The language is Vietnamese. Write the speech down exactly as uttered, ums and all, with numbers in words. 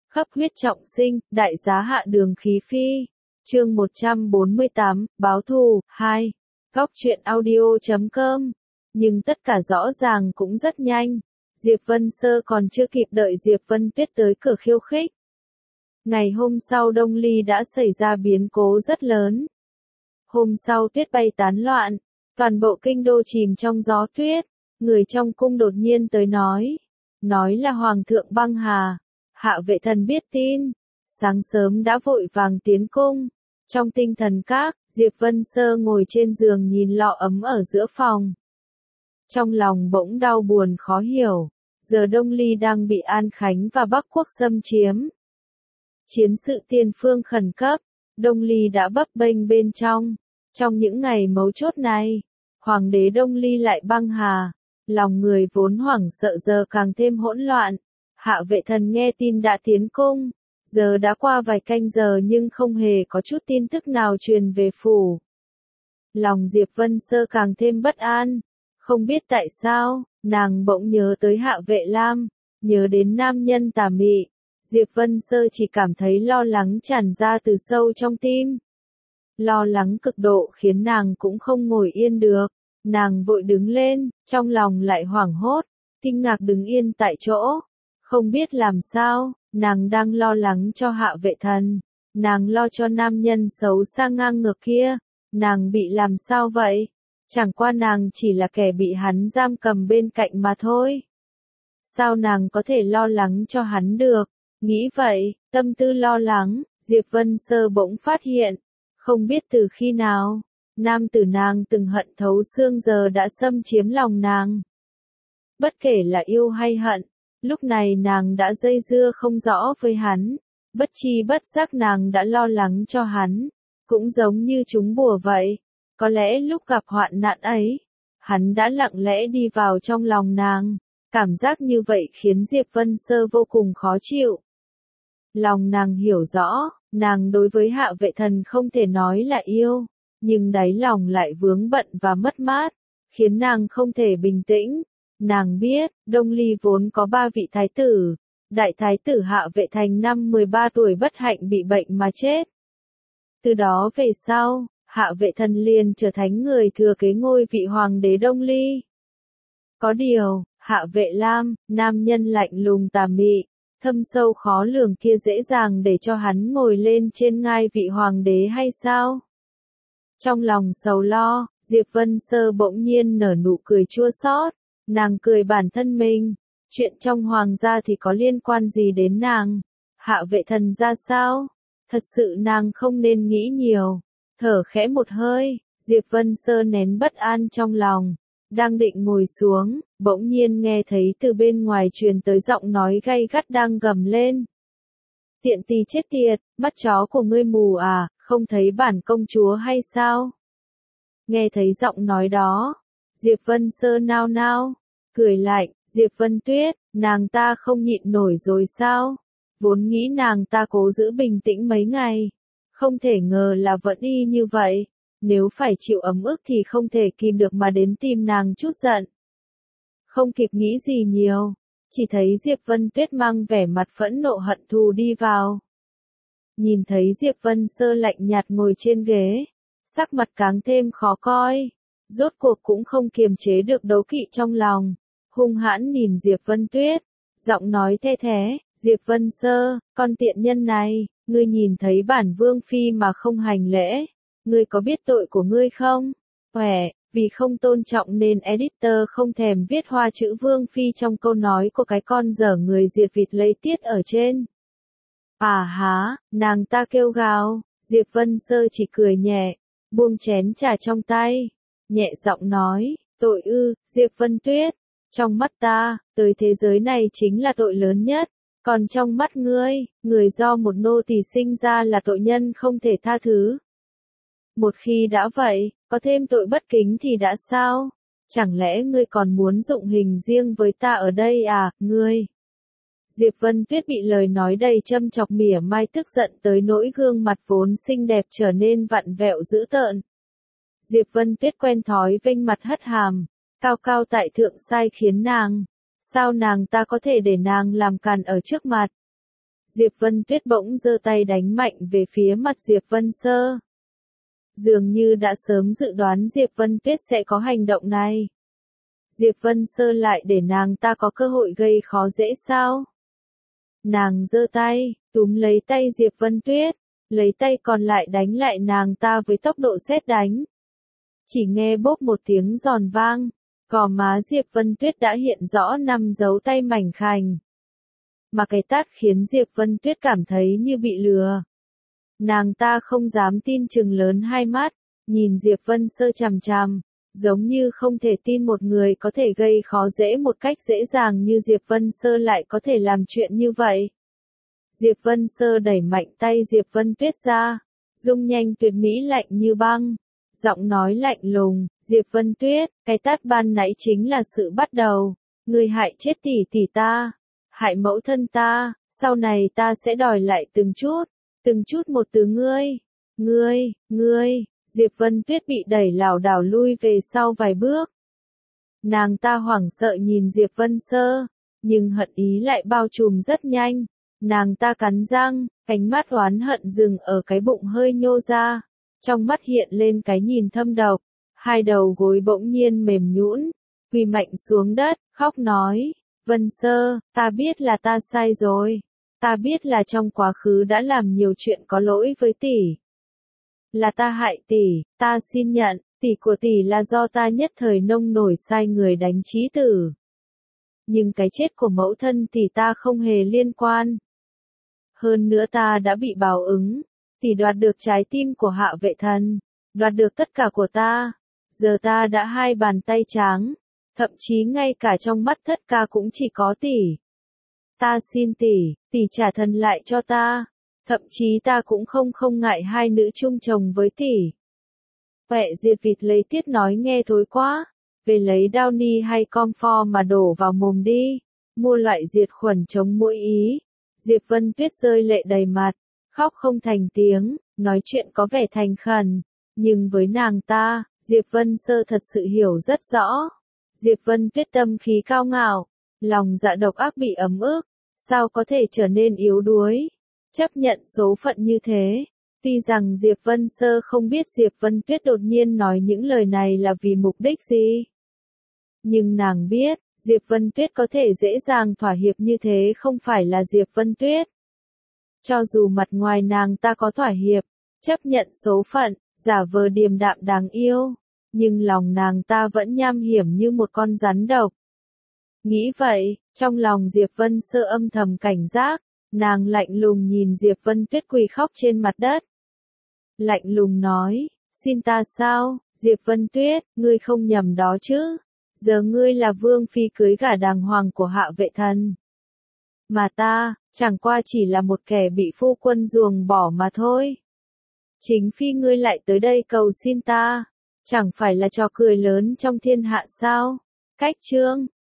Khắp huyết trọng sinh, đại giá hạ đường khí phi. Chương một trăm bốn mươi tám, báo thù, hai. Góc truyện audio chấm com. Nhưng tất cả rõ ràng cũng rất nhanh. Diệp Vân Sơ còn chưa kịp đợi Diệp Vân Tuyết tới cửa khiêu khích. Ngày hôm sau Đông Ly đã xảy ra biến cố rất lớn. Hôm sau tuyết bay tán loạn, toàn bộ kinh đô chìm trong gió tuyết. Người trong cung đột nhiên tới nói. Nói là Hoàng thượng băng hà. Hạ Vệ Thần biết tin, sáng sớm đã vội vàng tiến cung. Trong tinh thần các, Diệp Vân Sơ ngồi trên giường nhìn lọ ấm ở giữa phòng. Trong lòng bỗng đau buồn khó hiểu, giờ Đông Ly đang bị An Khánh và Bắc Quốc xâm chiếm. Chiến sự tiền phương khẩn cấp, Đông Ly đã bấp bênh bên trong. Trong những ngày mấu chốt này, Hoàng đế Đông Ly lại băng hà, lòng người vốn hoảng sợ giờ càng thêm hỗn loạn. Hạ Vệ Thần nghe tin đã tiến cung, giờ đã qua vài canh giờ nhưng không hề có chút tin tức nào truyền về phủ. Lòng Diệp Vân Sơ càng thêm bất an, không biết tại sao, nàng bỗng nhớ tới Hạ Vệ Lam, nhớ đến nam nhân tà mị. Diệp Vân Sơ chỉ cảm thấy lo lắng tràn ra từ sâu trong tim. Lo lắng cực độ khiến nàng cũng không ngồi yên được, nàng vội đứng lên, trong lòng lại hoảng hốt, kinh ngạc đứng yên tại chỗ. Không biết làm sao, nàng đang lo lắng cho Hạ Vệ Thần, nàng lo cho nam nhân xấu xa ngang ngược kia, nàng bị làm sao vậy? Chẳng qua nàng chỉ là kẻ bị hắn giam cầm bên cạnh mà thôi. Sao nàng có thể lo lắng cho hắn được? Nghĩ vậy, tâm tư lo lắng, Diệp Vân Sơ bỗng phát hiện, không biết từ khi nào, nam tử nàng từng hận thấu xương giờ đã xâm chiếm lòng nàng. Bất kể là yêu hay hận, lúc này nàng đã dây dưa không rõ với hắn, bất chi bất giác nàng đã lo lắng cho hắn, cũng giống như trúng bùa vậy. Có lẽ lúc gặp hoạn nạn ấy, hắn đã lặng lẽ đi vào trong lòng nàng, cảm giác như vậy khiến Diệp Vân Sơ vô cùng khó chịu. Lòng nàng hiểu rõ, nàng đối với Hạ Vệ Thần không thể nói là yêu, nhưng đáy lòng lại vướng bận và mất mát, khiến nàng không thể bình tĩnh. Nàng biết, Đông Ly vốn có ba vị thái tử, đại thái tử Hạ Vệ Thành năm mười ba tuổi bất hạnh bị bệnh mà chết. Từ đó về sau, Hạ Vệ Thần liền trở thành người thừa kế ngôi vị hoàng đế Đông Ly. Có điều, Hạ Vệ Lam, nam nhân lạnh lùng tà mị, thâm sâu khó lường kia dễ dàng để cho hắn ngồi lên trên ngai vị hoàng đế hay sao? Trong lòng sầu lo, Diệp Vân Sơ bỗng nhiên nở nụ cười chua xót. Nàng cười bản thân mình, chuyện trong hoàng gia thì có liên quan gì đến nàng? Hạ Vệ Thần ra sao? Thật sự nàng không nên nghĩ nhiều. Thở khẽ một hơi, Diệp Vân Sơ nén bất an trong lòng, đang định ngồi xuống, bỗng nhiên nghe thấy từ bên ngoài truyền tới giọng nói gay gắt đang gầm lên. Tiện tì chết tiệt, mắt chó của ngươi mù à, không thấy bản công chúa hay sao? Nghe thấy giọng nói đó, Diệp Vân Sơ nao nao, cười lạnh, Diệp Vân Tuyết, nàng ta không nhịn nổi rồi sao? Vốn nghĩ nàng ta cố giữ bình tĩnh mấy ngày, không thể ngờ là vẫn y như vậy, nếu phải chịu ấm ức thì không thể kìm được mà đến tìm nàng chút giận. Không kịp nghĩ gì nhiều, chỉ thấy Diệp Vân Tuyết mang vẻ mặt phẫn nộ hận thù đi vào. Nhìn thấy Diệp Vân Sơ lạnh nhạt ngồi trên ghế, sắc mặt càng thêm khó coi, rốt cuộc cũng không kiềm chế được đố kỵ trong lòng, hung hãn nhìn Diệp Vân Tuyết, giọng nói the thé, Diệp Vân Sơ, con tiện nhân này, ngươi nhìn thấy bản vương phi mà không hành lễ, ngươi có biết tội của ngươi không? Khỏe, vì không tôn trọng nên editor không thèm viết hoa chữ vương phi trong câu nói của cái con dở người diệt vịt lấy tiết ở trên. À há, nàng ta kêu gào, Diệp Vân Sơ chỉ cười nhẹ, buông chén trà trong tay, nhẹ giọng nói, tội ư, Diệp Vân Tuyết, trong mắt ta, tới thế giới này chính là tội lớn nhất, còn trong mắt ngươi, người do một nô tỳ sinh ra là tội nhân không thể tha thứ. Một khi đã vậy, có thêm tội bất kính thì đã sao? Chẳng lẽ ngươi còn muốn dụng hình riêng với ta ở đây à, ngươi? Diệp Vân Tuyết bị lời nói đầy châm chọc mỉa mai tức giận tới nỗi gương mặt vốn xinh đẹp trở nên vặn vẹo dữ tợn. Diệp Vân Tuyết quen thói vênh mặt hất hàm, cao cao tại thượng sai khiến nàng. Sao nàng ta có thể để nàng làm càn ở trước mặt? Diệp Vân Tuyết bỗng giơ tay đánh mạnh về phía mặt Diệp Vân Sơ. Dường như đã sớm dự đoán Diệp Vân Tuyết sẽ có hành động này. Diệp Vân Sơ lại để nàng ta có cơ hội gây khó dễ sao? Nàng giơ tay, túm lấy tay Diệp Vân Tuyết, lấy tay còn lại đánh lại nàng ta với tốc độ sét đánh. Chỉ nghe bốp một tiếng giòn vang, gò má Diệp Vân Tuyết đã hiện rõ năm dấu tay mảnh khảnh. Mà cái tát khiến Diệp Vân Tuyết cảm thấy như bị lừa. Nàng ta không dám tin chừng lớn hai mắt, nhìn Diệp Vân Sơ chằm chằm, giống như không thể tin một người có thể gây khó dễ một cách dễ dàng như Diệp Vân Sơ lại có thể làm chuyện như vậy. Diệp Vân Sơ đẩy mạnh tay Diệp Vân Tuyết ra, dung nhanh tuyệt mỹ lạnh như băng, giọng nói lạnh lùng, Diệp Vân Tuyết, cái tát ban nãy chính là sự bắt đầu, ngươi hại chết tỷ tỷ ta, hại mẫu thân ta, sau này ta sẽ đòi lại từng chút, từng chút một từ ngươi, ngươi, ngươi, Diệp Vân Tuyết bị đẩy lảo đảo lui về sau vài bước. Nàng ta hoảng sợ nhìn Diệp Vân Sơ, nhưng hận ý lại bao trùm rất nhanh, nàng ta cắn răng, ánh mắt oán hận dừng ở cái bụng hơi nhô ra, trong mắt hiện lên cái nhìn thâm độc, hai đầu gối bỗng nhiên mềm nhũn, quỳ mạnh xuống đất, khóc nói, Vân Sơ, ta biết là ta sai rồi, ta biết là trong quá khứ đã làm nhiều chuyện có lỗi với tỷ. Là ta hại tỷ, ta xin nhận, tỷ của tỷ là do ta nhất thời nông nổi sai người đánh chí tử. Nhưng cái chết của mẫu thân tỷ ta không hề liên quan. Hơn nữa ta đã bị báo ứng, tỷ đoạt được trái tim của Hạ Vệ Thần, đoạt được tất cả của ta. Giờ ta đã hai bàn tay trắng, thậm chí ngay cả trong mắt Thất Ca cũng chỉ có tỷ. Ta xin tỷ, tỷ trả thần lại cho ta. Thậm chí ta cũng không không ngại hai nữ chung chồng với tỷ. Quẹ Diệt Vịt lấy tiết nói nghe thối quá, về lấy Downy hay Comfort mà đổ vào mồm đi, mua loại diệt khuẩn chống muỗi ý. Diệp Vân Tuyết rơi lệ đầy mặt, khóc không thành tiếng, nói chuyện có vẻ thành khẩn, nhưng với nàng ta, Diệp Vân Sơ thật sự hiểu rất rõ. Diệp Vân Tuyết tâm khí cao ngạo, lòng dạ độc ác bị ấm ức, sao có thể trở nên yếu đuối? Chấp nhận số phận như thế. Tuy rằng Diệp Vân Sơ không biết Diệp Vân Tuyết đột nhiên nói những lời này là vì mục đích gì. Nhưng nàng biết, Diệp Vân Tuyết có thể dễ dàng thỏa hiệp như thế không phải là Diệp Vân Tuyết. Cho dù mặt ngoài nàng ta có thỏa hiệp, chấp nhận số phận, giả vờ điềm đạm đáng yêu, nhưng lòng nàng ta vẫn nham hiểm như một con rắn độc. Nghĩ vậy, trong lòng Diệp Vân Sơ âm thầm cảnh giác. Nàng lạnh lùng nhìn Diệp Vân Tuyết quỳ khóc trên mặt đất. Lạnh lùng nói, xin ta sao, Diệp Vân Tuyết, ngươi không nhầm đó chứ. Giờ ngươi là vương phi cưới gả đàng hoàng của Hạ Vệ Thần. Mà ta, chẳng qua chỉ là một kẻ bị phu quân ruồng bỏ mà thôi. Chính phi ngươi lại tới đây cầu xin ta, chẳng phải là trò cười lớn trong thiên hạ sao. Cách chương